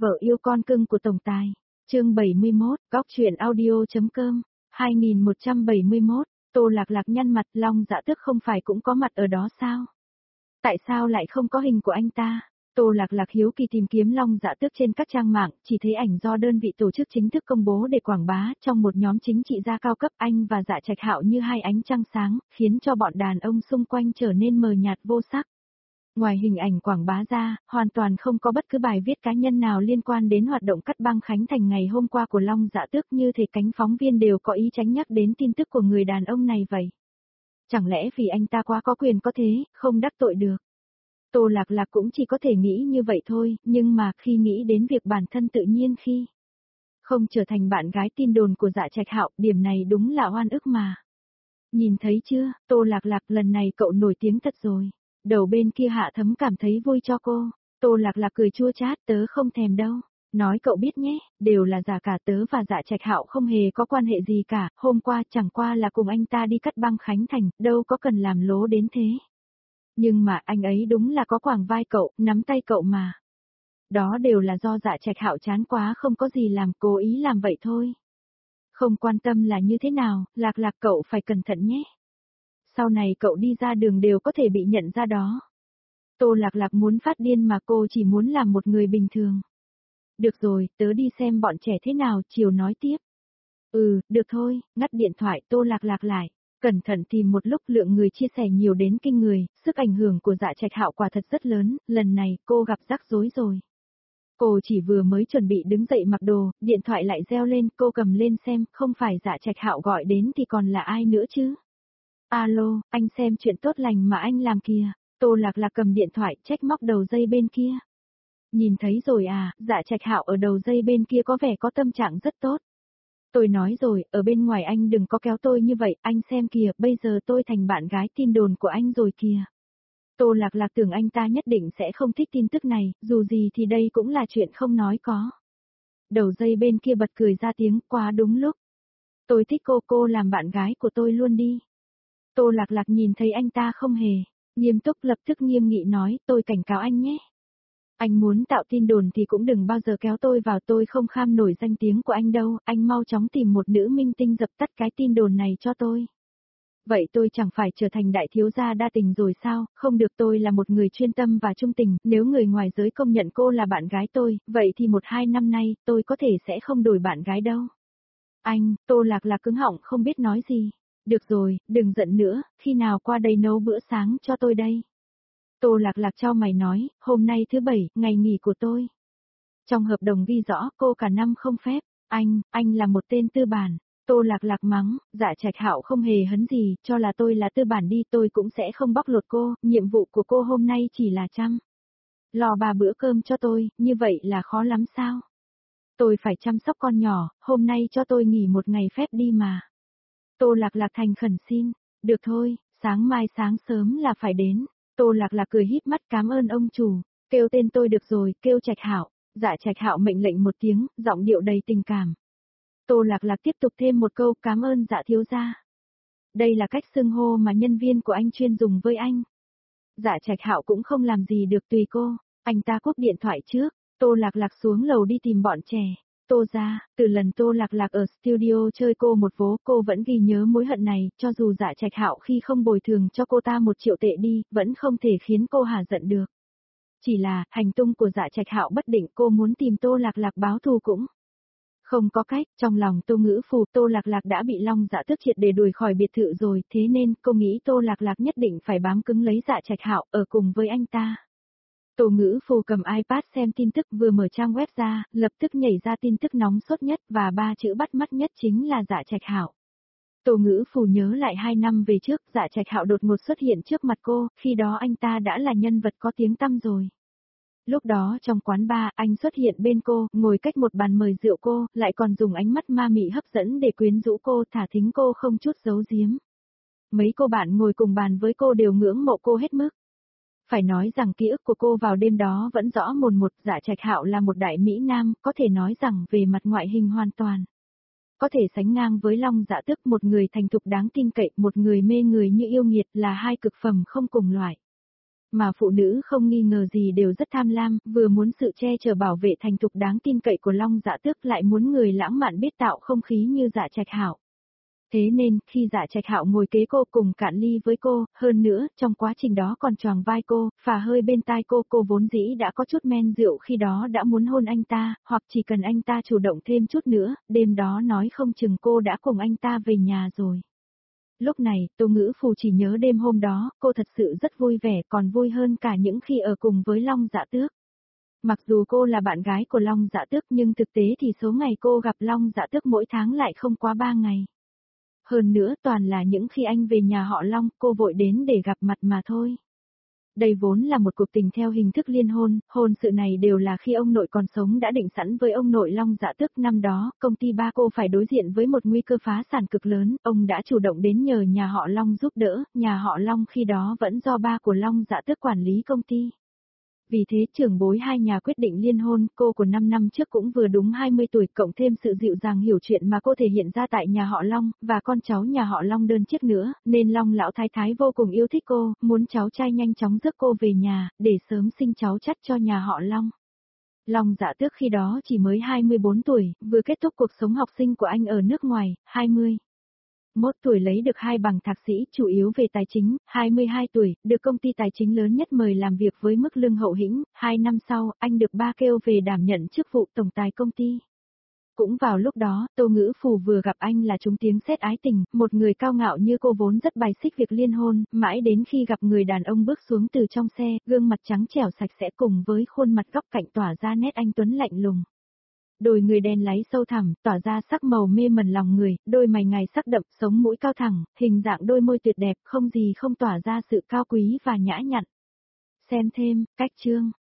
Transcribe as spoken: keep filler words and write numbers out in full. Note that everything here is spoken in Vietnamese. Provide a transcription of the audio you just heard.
Vợ yêu con cưng của tổng tài. Chương bảy mươi mốt, góc truyện audio.com, hai nghìn một trăm bảy mươi mốt, Tô Lạc Lạc nhăn mặt, Long Dạ Tước không phải cũng có mặt ở đó sao? Tại sao lại không có hình của anh ta? Tô Lạc Lạc hiếu kỳ tìm kiếm Long Dạ Tước trên các trang mạng, chỉ thấy ảnh do đơn vị tổ chức chính thức công bố để quảng bá, trong một nhóm chính trị gia cao cấp, anh và Dạ Trạch Hạo như hai ánh trăng sáng, khiến cho bọn đàn ông xung quanh trở nên mờ nhạt vô sắc. Ngoài hình ảnh quảng bá ra, hoàn toàn không có bất cứ bài viết cá nhân nào liên quan đến hoạt động cắt băng khánh thành ngày hôm qua của Long Dạ Tước, như thể cánh phóng viên đều có ý tránh nhắc đến tin tức của người đàn ông này vậy. Chẳng lẽ vì anh ta quá có quyền có thế, không đắc tội được? Tô Lạc Lạc cũng chỉ có thể nghĩ như vậy thôi, nhưng mà khi nghĩ đến việc bản thân tự nhiên khi không trở thành bạn gái tin đồn của Dạ Trạch Hạo, điểm này đúng là oan ức mà. Nhìn thấy chưa, Tô Lạc Lạc, lần này cậu nổi tiếng thật rồi. Đầu bên kia Hạ Thấm cảm thấy vui cho cô. Tô Lạc Lạc cười chua chát, tớ không thèm đâu. Nói cậu biết nhé, đều là giả cả, tớ và Dạ Trạch Hạo không hề có quan hệ gì cả, hôm qua chẳng qua là cùng anh ta đi cắt băng khánh thành, đâu có cần làm lố đến thế. Nhưng mà anh ấy đúng là có quàng vai cậu, nắm tay cậu mà. Đó đều là do Dạ Trạch Hạo chán quá không có gì làm, cố ý làm vậy thôi. Không quan tâm là như thế nào, Lạc Lạc cậu phải cẩn thận nhé. Sau này cậu đi ra đường đều có thể bị nhận ra đó. Tô Lạc Lạc muốn phát điên mà cô chỉ muốn làm một người bình thường. Được rồi, tớ đi xem bọn trẻ thế nào, chiều nói tiếp. Ừ, được thôi, ngắt điện thoại. Tô Lạc Lạc lại. Cẩn thận tìm một lúc, lượng người chia sẻ nhiều đến kinh người, sức ảnh hưởng của Dạ Trạch Hạo quả thật rất lớn, lần này cô gặp rắc rối rồi. Cô chỉ vừa mới chuẩn bị đứng dậy mặc đồ, điện thoại lại reo lên, cô cầm lên xem, không phải Dạ Trạch Hạo gọi đến thì còn là ai nữa chứ? Alo, anh xem chuyện tốt lành mà anh làm kìa. Tô Lạc Lạc cầm điện thoại, trách móc đầu dây bên kia. Nhìn thấy rồi à, Dạ Trạch Hạo ở đầu dây bên kia có vẻ có tâm trạng rất tốt. Tôi nói rồi, ở bên ngoài anh đừng có kéo tôi như vậy, anh xem kìa, bây giờ tôi thành bạn gái tin đồn của anh rồi kìa. Tô Lạc Lạc tưởng anh ta nhất định sẽ không thích tin tức này, dù gì thì đây cũng là chuyện không nói có. Đầu dây bên kia bật cười ra tiếng, quá đúng lúc. Tôi thích cô, cô làm bạn gái của tôi luôn đi. Tô Lạc Lạc nhìn thấy anh ta không hề nghiêm túc, lập tức nghiêm nghị nói, tôi cảnh cáo anh nhé. Anh muốn tạo tin đồn thì cũng đừng bao giờ kéo tôi vào, tôi không kham nổi danh tiếng của anh đâu, anh mau chóng tìm một nữ minh tinh dập tắt cái tin đồn này cho tôi. Vậy tôi chẳng phải trở thành đại thiếu gia đa tình rồi sao? Không được, tôi là một người chuyên tâm và trung tình, nếu người ngoài giới công nhận cô là bạn gái tôi, vậy thì một hai năm nay, tôi có thể sẽ không đổi bạn gái đâu. Anh, Tô Lạc Lạc cứng họng không biết nói gì. Được rồi, đừng giận nữa, khi nào qua đây nấu bữa sáng cho tôi đây. Tô Lạc Lạc chau mày nói, hôm nay thứ bảy, ngày nghỉ của tôi. Trong hợp đồng ghi rõ cô cả năm không phép, anh, anh là một tên tư bản. Tô Lạc Lạc mắng, Dạ Trạch Hạo không hề hấn gì, cho là tôi là tư bản đi, tôi cũng sẽ không bóc lột cô, nhiệm vụ của cô hôm nay chỉ là chăm lò ba bữa cơm cho tôi, như vậy là khó lắm sao? Tôi phải chăm sóc con nhỏ, hôm nay cho tôi nghỉ một ngày phép đi mà. Tô Lạc Lạc thành khẩn xin, được thôi, sáng mai sáng sớm là phải đến. Tô Lạc Lạc cười híp mắt, cảm ơn ông chủ, kêu tên tôi được rồi, kêu Trạch Hạo. Dạ Trạch Hạo mệnh lệnh một tiếng, giọng điệu đầy tình cảm. Tô Lạc Lạc tiếp tục thêm một câu, cảm ơn Dạ thiếu gia. Đây là cách xưng hô mà nhân viên của anh chuyên dùng với anh. Dạ Trạch Hạo cũng không làm gì được, tùy cô. Anh ta cúp điện thoại trước. Tô Lạc Lạc xuống lầu đi tìm bọn trẻ. Tô ra, từ lần Tô Lạc Lạc ở studio chơi cô một vố, cô vẫn ghi nhớ mối hận này, cho dù Dạ Trạch Hạo khi không bồi thường cho cô ta một triệu tệ đi, vẫn không thể khiến cô hả giận được. Chỉ là, hành tung của Dạ Trạch Hạo bất định, cô muốn tìm Tô Lạc Lạc báo thù cũng không có cách. Trong lòng Tô Ngữ Phù, Tô Lạc Lạc đã bị Long Dạ Tước triệt để đuổi khỏi biệt thự rồi, thế nên cô nghĩ Tô Lạc Lạc nhất định phải bám cứng lấy Dạ Trạch Hạo, ở cùng với anh ta. Tô Ngữ Phù cầm iPad xem tin tức, vừa mở trang web ra, lập tức nhảy ra tin tức nóng sốt nhất và ba chữ bắt mắt nhất chính là Dạ Trạch Hạo. Tô Ngữ Phù nhớ lại hai năm về trước, Dạ Trạch Hạo đột ngột xuất hiện trước mặt cô, khi đó anh ta đã là nhân vật có tiếng tăm rồi. Lúc đó trong quán bar, anh xuất hiện bên cô, ngồi cách một bàn mời rượu cô, lại còn dùng ánh mắt ma mị hấp dẫn để quyến rũ cô, thả thính cô không chút giấu giếm. Mấy cô bạn ngồi cùng bàn với cô đều ngưỡng mộ cô hết mức. Phải nói rằng ký ức của cô vào đêm đó vẫn rõ mồn một. Dạ Trạch Hạo là một đại mỹ nam, có thể nói rằng về mặt ngoại hình hoàn toàn có thể sánh ngang với Long Dạ Tước, một người thành thục đáng tin cậy, một người mê người như yêu nghiệt, là hai cực phẩm không cùng loại. Mà phụ nữ không nghi ngờ gì đều rất tham lam, vừa muốn sự che chở bảo vệ thành thục đáng tin cậy của Long Dạ Tước lại muốn người lãng mạn biết tạo không khí như Dạ Trạch Hạo. Thế nên, khi Dạ Trạch Hạo ngồi kế cô cùng cạn ly với cô, hơn nữa, trong quá trình đó còn choàng vai cô, phả hơi bên tai cô, cô vốn dĩ đã có chút men rượu khi đó đã muốn hôn anh ta, hoặc chỉ cần anh ta chủ động thêm chút nữa, đêm đó nói không chừng cô đã cùng anh ta về nhà rồi. Lúc này, Tô Ngữ Phù chỉ nhớ đêm hôm đó, cô thật sự rất vui vẻ, còn vui hơn cả những khi ở cùng với Long Dạ Tước. Mặc dù cô là bạn gái của Long Dạ Tước nhưng thực tế thì số ngày cô gặp Long Dạ Tước mỗi tháng lại không quá ba ngày. Hơn nữa toàn là những khi anh về nhà họ Long, cô vội đến để gặp mặt mà thôi. Đây vốn là một cuộc tình theo hình thức liên hôn, hôn sự này đều là khi ông nội còn sống đã định sẵn với ông nội Long Dạ Tước. Năm đó, công ty ba cô phải đối diện với một nguy cơ phá sản cực lớn, ông đã chủ động đến nhờ nhà họ Long giúp đỡ, nhà họ Long khi đó vẫn do ba của Long Dạ Tước quản lý công ty. Vì thế trưởng bối hai nhà quyết định liên hôn, cô của năm năm trước cũng vừa đúng hai mươi tuổi, cộng thêm sự dịu dàng hiểu chuyện mà cô thể hiện ra tại nhà họ Long, và con cháu nhà họ Long đơn chiếc nữa, nên Long lão thái thái vô cùng yêu thích cô, muốn cháu trai nhanh chóng rước cô về nhà, để sớm sinh cháu chắt cho nhà họ Long. Long Dạ Tước khi đó chỉ mới hai mươi bốn tuổi, vừa kết thúc cuộc sống học sinh của anh ở nước ngoài, hai mươi mốt tuổi lấy được hai bằng thạc sĩ, chủ yếu về tài chính, hai mươi hai tuổi, được công ty tài chính lớn nhất mời làm việc với mức lương hậu hĩnh, hai năm sau, anh được ba kêu về đảm nhận chức vụ tổng tài công ty. Cũng vào lúc đó, Tô Ngữ Phù vừa gặp anh là trúng tiếng sét ái tình, một người cao ngạo như cô vốn rất bài xích việc liên hôn, mãi đến khi gặp người đàn ông bước xuống từ trong xe, gương mặt trắng trẻo sạch sẽ cùng với khuôn mặt góc cạnh tỏa ra nét anh tuấn lạnh lùng. Đôi người đen láy sâu thẳm, tỏa ra sắc màu mê mẩn lòng người, đôi mày ngài sắc đậm, sống mũi cao thẳng, hình dạng đôi môi tuyệt đẹp, không gì không tỏa ra sự cao quý và nhã nhặn. Xem thêm, cách chương.